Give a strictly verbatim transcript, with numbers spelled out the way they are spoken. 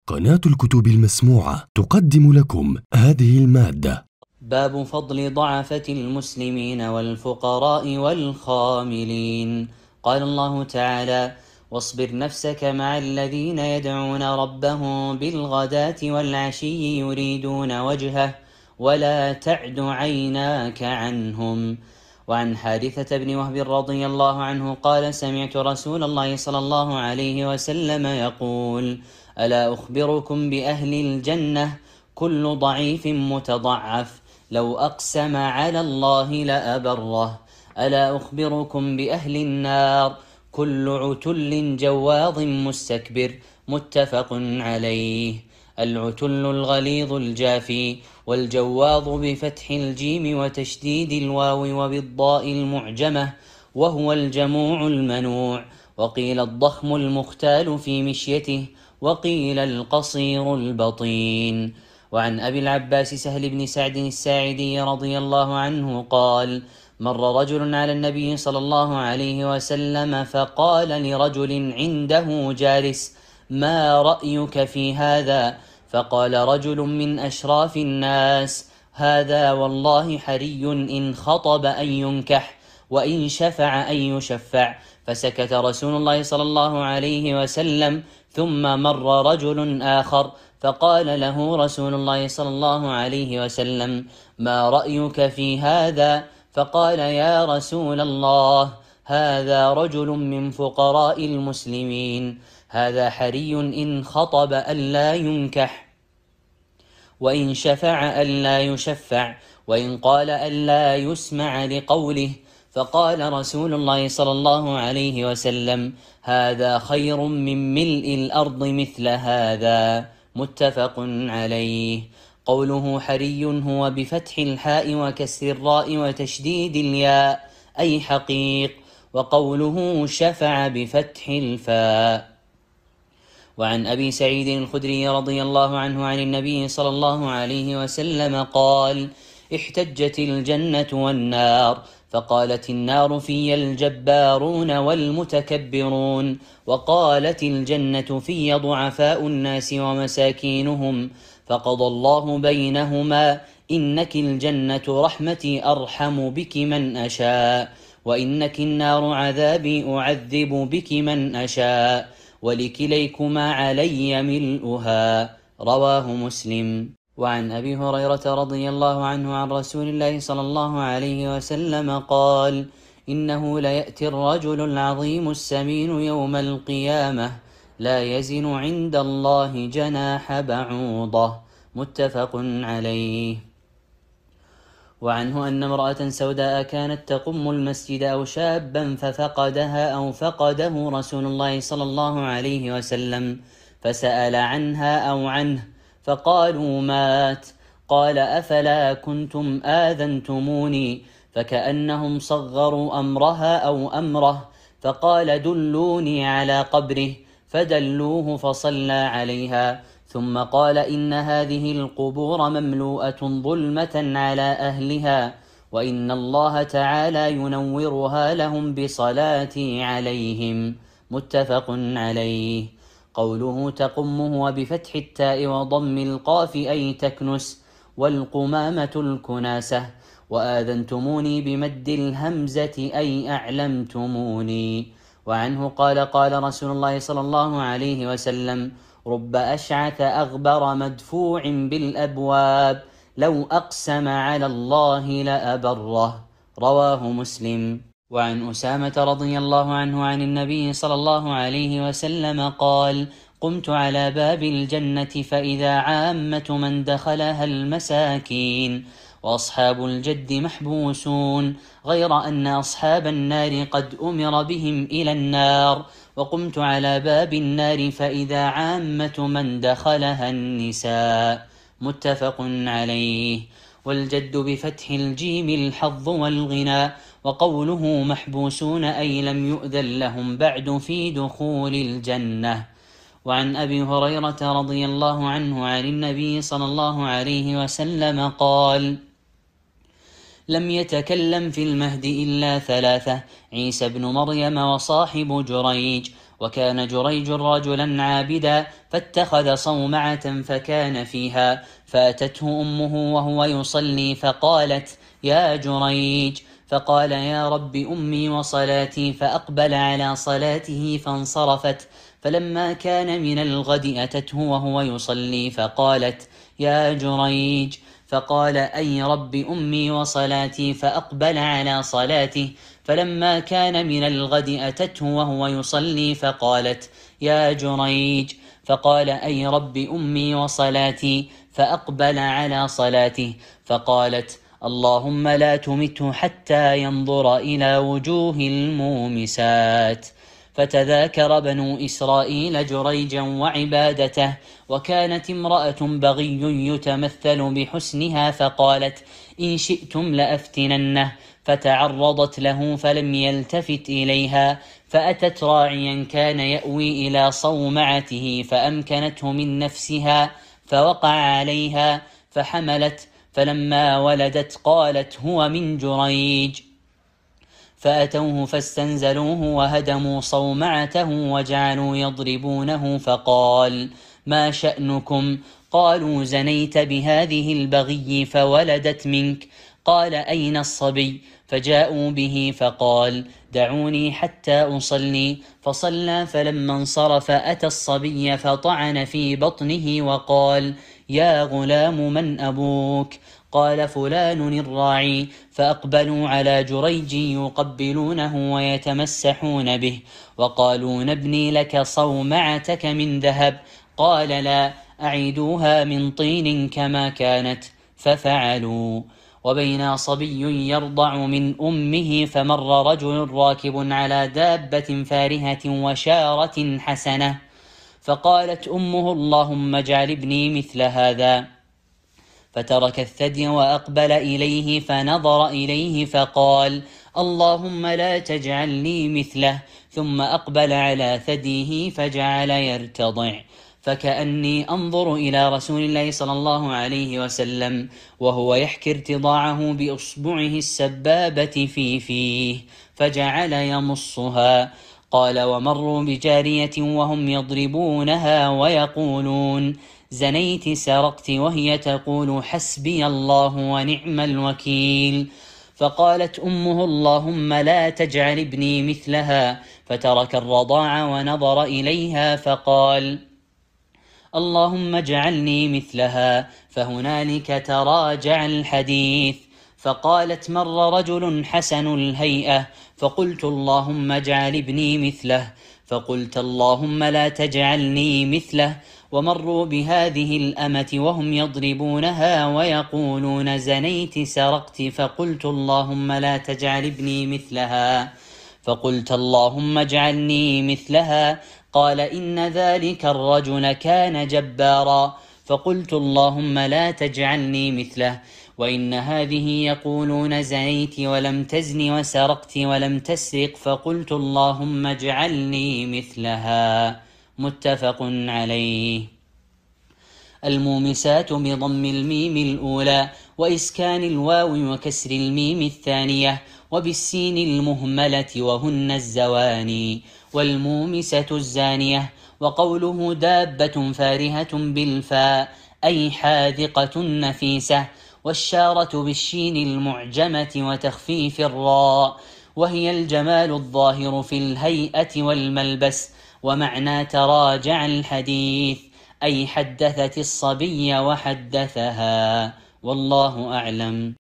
قناة الكتب المسموعة تقدم لكم هذه المادة. باب فضل ضعفة المسلمين والفقراء والخاملين. قال الله تعالى: واصبر نفسك مع الذين يدعون ربهم بالغداة والعشي يريدون وجهه ولا تعد عيناك عنهم. وعن حارثة بن وهب رضي الله عنه قال: سمعت رسول الله صلى الله عليه وسلم يقول: ألا أخبركم بأهل الجنة؟ كل ضعيف متضعف لو أقسم على الله لأبره. ألا أخبركم بأهل النار؟ كل عتل جواظ مستكبر. متفق عليه. العتل الغليظ الجافي، والجواظ بفتح الجيم وتشديد الواو وبالضاء المعجمة، وهو الجموع المنوع. وقيل الضخم المختال في مشيته، وقيل القصير البطين. وعن أبي العباس سهل بن سعد الساعدي رضي الله عنه قال: مر رجل على النبي صلى الله عليه وسلم فقال لرجل عنده جالس: ما رأيك في هذا؟ فقال رجل من أشراف الناس: هذا والله حري إن خطب أن ينكح، وإن شفع أن يشفع. فسكت رسول الله صلى الله عليه وسلم، ثم مر رجل آخر فقال له رسول الله صلى الله عليه وسلم: ما رأيك في هذا؟ فقال: يا رسول الله، هذا رجل من فقراء المسلمين، هذا حري إن خطب ألا ينكح، وإن شفع ألا يشفع، وإن قال ألا يسمع لقوله. فقال رسول الله صلى الله عليه وسلم: هذا خير من ملء الأرض مثل هذا. متفق عليه. قوله حري هو بفتح الحاء وكسر الراء وتشديد الياء، أي حقيق. وقوله شفع بفتح الفاء. وعن أبي سعيد الخدري رضي الله عنه عن النبي صلى الله عليه وسلم قال: احتجت الجنة والنار، فقالت النار: في الجبارون والمتكبرون، وقالت الجنة: في ضعفاء الناس ومساكينهم، فقضى الله بينهما: إنك الجنة رحمتي أرحم بك من أشاء، وإنك النار عذابي أعذب بك من أشاء، ولكليكما علي ملؤها. رواه مسلم. وعن أبي هريرة رضي الله عنه عن رسول الله صلى الله عليه وسلم قال: إنه ليأتي الرجل العظيم السمين يوم القيامة لا يزن عند الله جناح بعوضة. متفق عليه. وعنه أن امرأة سوداء كانت تقم المسجد أو شابا ففقدها أو فقده رسول الله صلى الله عليه وسلم، فسأل عنها أو عنه فقالوا: مات. قال: أفلا كنتم آذنتموني؟ فكأنهم صغروا أمرها أو أمره، فقال: دلوني على قبره، فدلوه فصلى عليها، ثم قال: إن هذه القبور مملوءة ظلمة على أهلها، وإن الله تعالى ينورها لهم بصلاتي عليهم. متفق عليه. قوله تقمه بفتح التاء وضم القاف أي تكنس، والقمامة الكناسة. وآذنتموني بمد الهمزة أي أعلمتموني. وعنه قال: قال رسول الله صلى الله عليه وسلم: رب أشعث أغبر مدفوع بالأبواب لو أقسم على الله لأبره. رواه مسلم. وعن أسامة رضي الله عنه عن النبي صلى الله عليه وسلم قال: قمت على باب الجنة فإذا عامة من دخلها المساكين، وأصحاب الجد محبوسون، غير أن أصحاب النار قد أمر بهم إلى النار. وقمت على باب النار فإذا عامة من دخلها النساء. متفق عليه. والجد بفتح الجيم الحظ والغنى. وقوله محبوسون أي لم يؤذن لهم بعد في دخول الجنة. وعن أبي هريرة رضي الله عنه عن النبي صلى الله عليه وسلم قال: لم يتكلم في المهد إلا ثلاثة: عيسى بن مريم، وصاحب جريج، وكان جريج رجلا عابدا فاتخذ صومعة فكان فيها، فأتته أمه وهو يصلي فقالت: يا جريج، فقال: يا رب أمي وصلاتي، فأقبل على صلاته فانصرفت. فلما كان من الغد أتته وهو يصلي فقالت: يا جريج، فقال: أي رب أمي وصلاتي، فأقبل على صلاته. فلما كان من الغد أتته وهو يصلي فقالت: يا جريج، فقال: أي رب أمي وصلاتي، فأقبل على صلاته. فقالت: اللهم لا تمته حتى ينظر إلى وجوه المومسات. فتذاكر بنو إسرائيل جريجا وعبادته، وكانت امرأة بغي يتمثل بحسنها، فقالت: إن شئتم لأفتننه. فتعرضت له فلم يلتفت إليها، فأتت راعيا كان يأوي إلى صومعته فأمكنته من نفسها، فوقع عليها فحملت. فلما ولدت قالت: هو من جريج. فأتوه فاستنزلوه وهدموا صومعته وجعلوا يضربونه، فقال: ما شأنكم؟ قالوا: زنيت بهذه البغي فولدت منك. قال: أين الصبي؟ فجاءوا به فقال: دعوني حتى أصلي. فصلى، فلما انصرف أتى الصبي فطعن في بطنه وقال: يا غلام، من أبوك؟ قال: فلان الراعي. فأقبلوا على جريج يقبلونه ويتمسحون به، وقالوا: نبني لك صومعتك من ذهب. قال: لا، أعيدوها من طين كما كانت. ففعلوا. وبين صبي يرضع من أمه فمر رجل راكب على دابة فارهة وشارة حسنة، فقالت أمه: اللهم اجعل ابني مثل هذا. فترك الثدي وأقبل إليه، فنظر إليه فقال: اللهم لا تجعلني مثله. ثم أقبل على ثديه فجعل يرتضع، فكأني أنظر إلى رسول الله صلى الله عليه وسلم وهو يحكي ارتضاعه بأصبعه السبابة في فيه، فجعل يمصها. قال: ومروا بجارية وهم يضربونها ويقولون: زنيت سرقت، وهي تقول: حسبي الله ونعم الوكيل. فقالت أمه: اللهم لا تجعل ابني مثلها. فترك الرضاع ونظر إليها فقال: اللهم اجعلني مثلها. فهنالك تراجع الحديث. فقالت: مر رجل حسن الهيئة، فقلت: اللهم اجعل ابني مثله. فقلت: اللهم لا تجعلني مثله. ومروا بهذه الأمة وهم يضربونها ويقولون: زنيت سرقت. فقلت: اللهم لا تجعل ابني مثلها. فقلت: اللهم اجعلني مثلها. قال: إن ذلك الرجل كان جبارا. فقلت: اللهم لا تجعلني مثله. وإن هذه يقولون: زنيت ولم تزن، وسرقت ولم تسرق. فقلت: اللهم اجعلني مثلها. متفق عليه. المومسات بضم الميم الأولى وإسكان الواو وكسر الميم الثانية وبالسين المهملة وهن الزواني. والمومسة الزانية. وقوله دابة فارهة بالفاء أي حاذقة نفيسة، والشارة بالشين المعجمة وتخفيف الراء، وهي الجمال الظاهر في الهيئة والملبس. ومعنى تراجع الحديث أي حدثت الصبي وحدثها. والله أعلم.